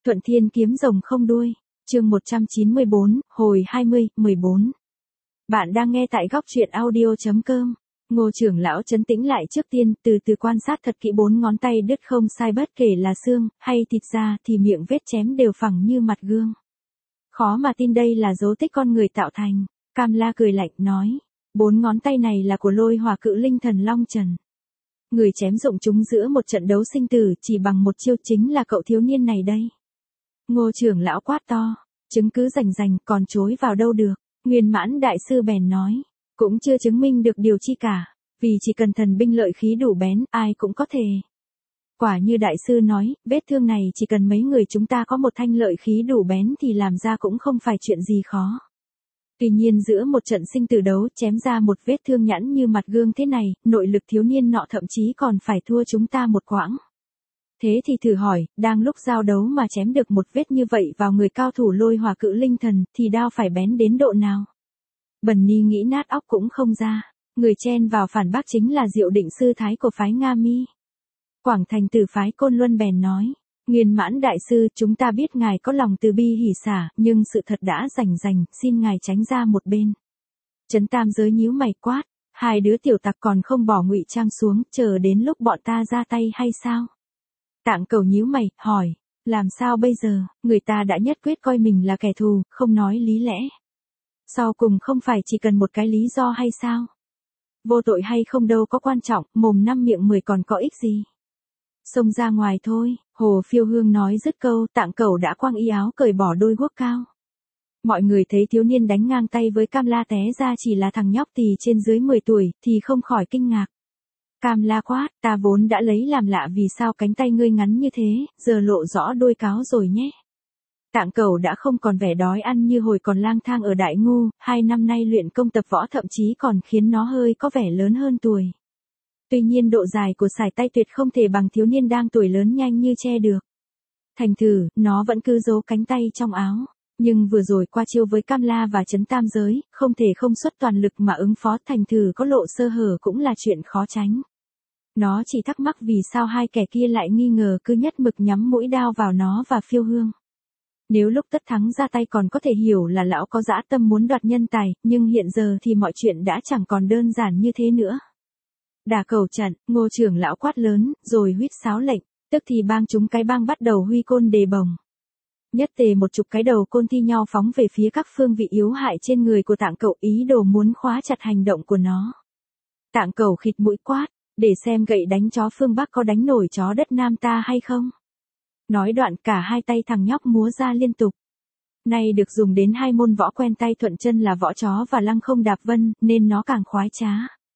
Thuận Thiên kiếm rồng không đuôi. Chương 194, hồi 20, 14. Bạn đang nghe tại góc truyện audio.com. Ngô trưởng lão trấn tĩnh lại trước tiên, từ từ quan sát thật kỹ 4 ngón tay đứt không sai bất kể là xương hay thịt ra thì miệng vết chém đều phẳng như mặt gương. Khó mà tin đây là dấu tích con người tạo thành. Cam La cười lạnh nói, 4 ngón tay này là của Lôi Hỏa Cự Linh Thần Long Trần. Người chém dụng chúng giữa một trận đấu sinh tử chỉ bằng một chiêu chính là cậu thiếu niên này đây. Ngô trưởng lão quát to, chứng cứ rành rành còn chối vào đâu được. Nguyên Mãn đại sư bèn nói, cũng chưa chứng minh được điều chi cả, vì chỉ cần thần binh lợi khí đủ bén, ai cũng có thể. Quả như đại sư nói, vết thương này chỉ cần mấy người chúng ta có một thanh lợi khí đủ bén thì làm ra cũng không phải chuyện gì khó. Tuy nhiên giữa một trận sinh tử đấu chém ra một vết thương nhẵn như mặt gương thế này, nội lực thiếu niên nọ thậm chí còn phải thua chúng ta một quãng. Thế thì thử hỏi, đang lúc giao đấu mà chém được một vết như vậy vào người cao thủ Lôi Hỏa Cự Linh Thần thì đao phải bén đến độ nào? Bần ni nghĩ nát óc cũng không ra. Người chen vào phản bác chính là Diệu Định sư thái của phái Nga Mi. Quảng Thành Tử phái Côn Luân bèn nói, Nguyên Mãn đại sư, chúng ta biết ngài có lòng từ bi hỷ xả, nhưng sự thật đã rành rành, xin ngài tránh ra một bên. Trấn Tam Giới nhíu mày quát, hai đứa tiểu tặc còn không bỏ ngụy trang xuống, chờ đến lúc bọn ta ra tay hay sao? Tạng Cầu nhíu mày, hỏi, làm sao bây giờ, người ta đã nhất quyết coi mình là kẻ thù, không nói lý lẽ. Sau cùng không phải chỉ cần một cái lý do hay sao? Vô tội hay không đâu có quan trọng, mồm 5 miệng 10 còn có ích gì. Xông ra ngoài thôi, Hồ Phiêu Hương nói dứt câu, Tạng Cầu đã quăng y áo cởi bỏ đôi guốc cao. Mọi người thấy thiếu niên đánh ngang tay với Cam La té ra chỉ là thằng nhóc tì trên dưới 10 tuổi, thì không khỏi kinh ngạc. Cam La quát, ta vốn đã lấy làm lạ vì sao cánh tay ngươi ngắn như thế, giờ lộ rõ đôi cáo rồi nhé. Tạng Cầu đã không còn vẻ đói ăn như hồi còn lang thang ở Đại Ngu, 2 năm nay luyện công tập võ thậm chí còn khiến nó hơi có vẻ lớn hơn tuổi. Tuy nhiên độ dài của sải tay tuyệt không thể bằng thiếu niên đang tuổi lớn nhanh như che được. Thành thử, nó vẫn cứ giấu cánh tay trong áo. Nhưng vừa rồi qua chiêu với Cam La và Trấn Tam Giới, không thể không xuất toàn lực mà ứng phó, thành thử có lộ sơ hở cũng là chuyện khó tránh. Nó chỉ thắc mắc vì sao hai kẻ kia lại nghi ngờ cứ nhất mực nhắm mũi đao vào nó và Phiêu Hương. Nếu lúc tất thắng ra tay còn có thể hiểu là lão có dã tâm muốn đoạt nhân tài, nhưng hiện giờ thì mọi chuyện đã chẳng còn đơn giản như thế nữa. Đả cầu trận, Ngô trưởng lão quát lớn, rồi huýt sáo lệnh, tức thì bang chúng cái bang bắt đầu huy côn đề bồng. Nhất tề một chục cái đầu côn thi nhau phóng về phía các phương vị yếu hại trên người của Tạng Cầu, ý đồ muốn khóa chặt hành động của nó. Tạng Cầu khịt mũi quát, để xem gậy đánh chó phương Bắc có đánh nổi chó đất Nam ta hay không. Nói đoạn cả hai tay thằng nhóc múa ra liên tục. Nay được dùng đến hai môn võ quen tay thuận chân là võ chó và lăng không đạp vân, nên nó càng khoái trá.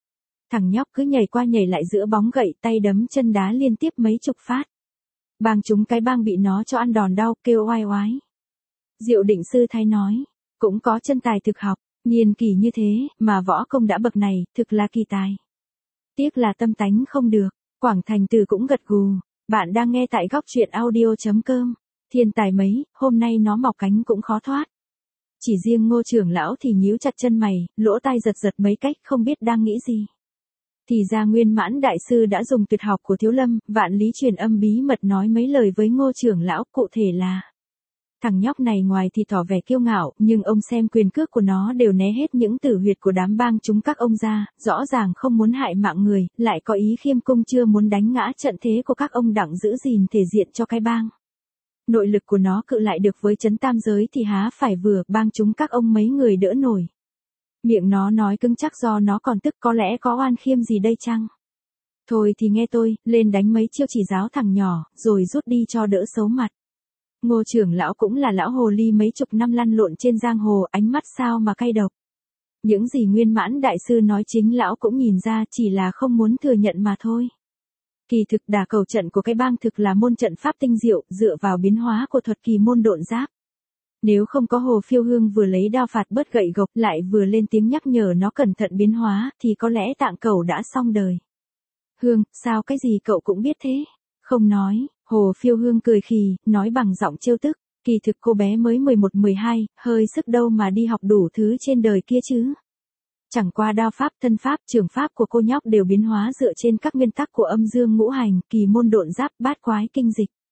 Thằng nhóc cứ nhảy qua nhảy lại giữa bóng gậy, tay đấm chân đá liên tiếp mấy chục phát. Bang chúng cái bang bị nó cho ăn đòn đau, kêu oai oái. Diệu Định sư thái nói, cũng có chân tài thực học, niên kỳ như thế, mà võ công đã bậc này, thực là kỳ tài. Tiếc là tâm tánh không được. Quảng Thành Tử cũng gật gù. Bạn đang nghe tại góc truyện audio.com. Thiên tài mấy, hôm nay nó mọc cánh cũng khó thoát. Chỉ riêng Ngô trưởng lão thì nhíu chặt chân mày, lỗ tai giật giật mấy cách không biết đang nghĩ gì. Thì ra Nguyên Mãn đại sư đã dùng tuyệt học của Thiếu Lâm, Vạn Lý Truyền Âm bí mật nói mấy lời với Ngô trưởng lão, cụ thể là: thằng nhóc này ngoài thì tỏ vẻ kiêu ngạo, nhưng ông xem quyền cước của nó đều né hết những tử huyệt của đám bang chúng các ông ra, rõ ràng không muốn hại mạng người, lại có ý khiêm cung chưa muốn đánh ngã trận thế của các ông đặng giữ gìn thể diện cho cái bang. Nội lực của nó cự lại được với Trấn Tam Giới thì há phải vừa, bang chúng các ông mấy người đỡ nổi. Miệng nó nói cứng chắc do nó còn tức, có lẽ có oan khiêm gì đây chăng? Thôi thì nghe tôi, lên đánh mấy chiêu chỉ giáo thằng nhỏ, rồi rút đi cho đỡ xấu mặt. Ngô trưởng lão cũng là lão hồ ly mấy chục năm lăn lộn trên giang hồ, ánh mắt sao mà cay độc. Những gì Nguyên Mãn đại sư nói chính lão cũng nhìn ra, chỉ là không muốn thừa nhận mà thôi. Kỳ thực đả cầu trận của cái bang thực là môn trận pháp tinh diệu, dựa vào biến hóa của thuật kỳ môn độn giáp. Nếu không có Hồ Phiêu Hương vừa lấy đao phạt bớt gậy gộc lại vừa lên tiếng nhắc nhở nó cẩn thận biến hóa, thì có lẽ Tạng Cầu đã xong đời. Hương, sao cái gì cậu cũng biết thế? Không nói. Hồ Phiêu Hương cười khì, nói bằng giọng trêu tức, kỳ thực cô bé mới 11-12, hơi sức đâu mà đi học đủ thứ trên đời kia chứ. Chẳng qua đao pháp, thân pháp, trường pháp của cô nhóc đều biến hóa dựa trên các nguyên tắc của âm dương ngũ hành, kỳ môn độn giáp, bát quái kinh dịch.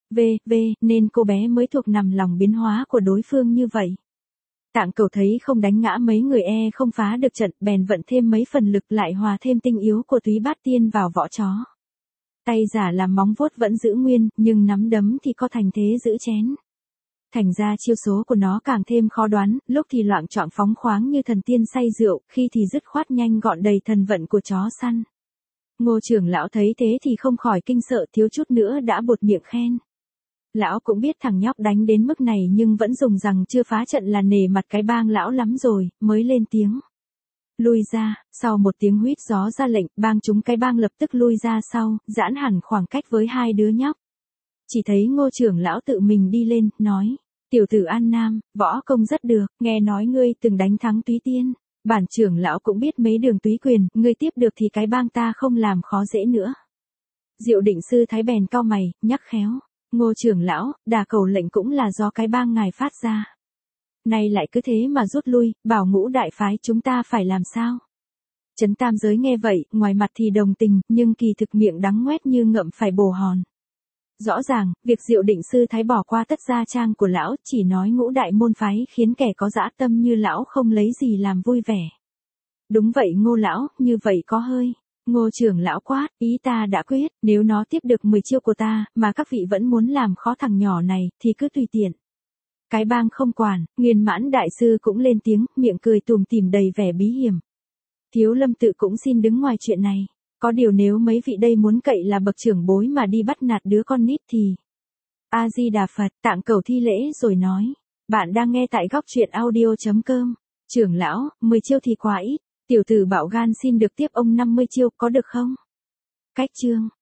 nên cô bé mới thuộc nằm lòng biến hóa của đối phương như vậy. Tạng Cẩu thấy không đánh ngã mấy người không phá được trận, bèn vận thêm mấy phần lực lại hòa thêm tinh yếu của Túy Bát Tiên vào võ chó. Tay giả làm móng vuốt vẫn giữ nguyên, nhưng nắm đấm thì có thành thế giữ chén. Thành ra chiêu số của nó càng thêm khó đoán, lúc thì loạng choạng phóng khoáng như thần tiên say rượu, khi thì dứt khoát nhanh gọn đầy thần vận của chó săn. Ngô trưởng lão thấy thế thì không khỏi kinh sợ, thiếu chút nữa đã buột miệng khen. Lão cũng biết thằng nhóc đánh đến mức này nhưng vẫn dùng rằng chưa phá trận là nể mặt cái bang lão lắm rồi, mới lên tiếng. Lui ra, sau một tiếng huýt gió ra lệnh, bang chúng cái bang lập tức lui ra sau, giãn hẳn khoảng cách với hai đứa nhóc. Chỉ thấy Ngô trưởng lão tự mình đi lên, nói, tiểu tử An Nam, võ công rất được, nghe nói ngươi từng đánh thắng Túy Tiên. Bản trưởng lão cũng biết mấy đường túy quyền, ngươi tiếp được thì cái bang ta không làm khó dễ nữa. Diệu Định sư thái bèn cau mày, nhắc khéo. Ngô trưởng lão, Đà Cầu lệnh cũng là do cái bang ngài phát ra. Nay lại cứ thế mà rút lui, bảo Ngũ đại phái chúng ta phải làm sao? Trấn Tam Giới nghe vậy, ngoài mặt thì đồng tình, nhưng kỳ thực miệng đắng ngoét như ngậm phải bồ hòn. Rõ ràng, việc Diệu Định sư thái bỏ qua tất gia trang của lão, chỉ nói Ngũ đại môn phái khiến kẻ có dã tâm như lão không lấy gì làm vui vẻ. Đúng vậy Ngô lão, như vậy có hơi. Ngô trưởng lão quát, ý ta đã quyết, nếu nó tiếp được 10 chiêu của ta, mà các vị vẫn muốn làm khó thằng nhỏ này, thì cứ tùy tiện. Cái bang không quản, Nguyên Mãn đại sư cũng lên tiếng, miệng cười tủm tỉm đầy vẻ bí hiểm. Thiếu Lâm tự cũng xin đứng ngoài chuyện này. Có điều nếu mấy vị đây muốn cậy là bậc trưởng bối mà đi bắt nạt đứa con nít thì... A-di-đà Phật, Tạng Cẩu thi lễ rồi nói. Bạn đang nghe tại góc truyện audio.com. Trưởng lão, 10 chiêu thì quá ít. Tiểu tử bạo gan xin được tiếp ông 50 chiêu có được không? Cách chương.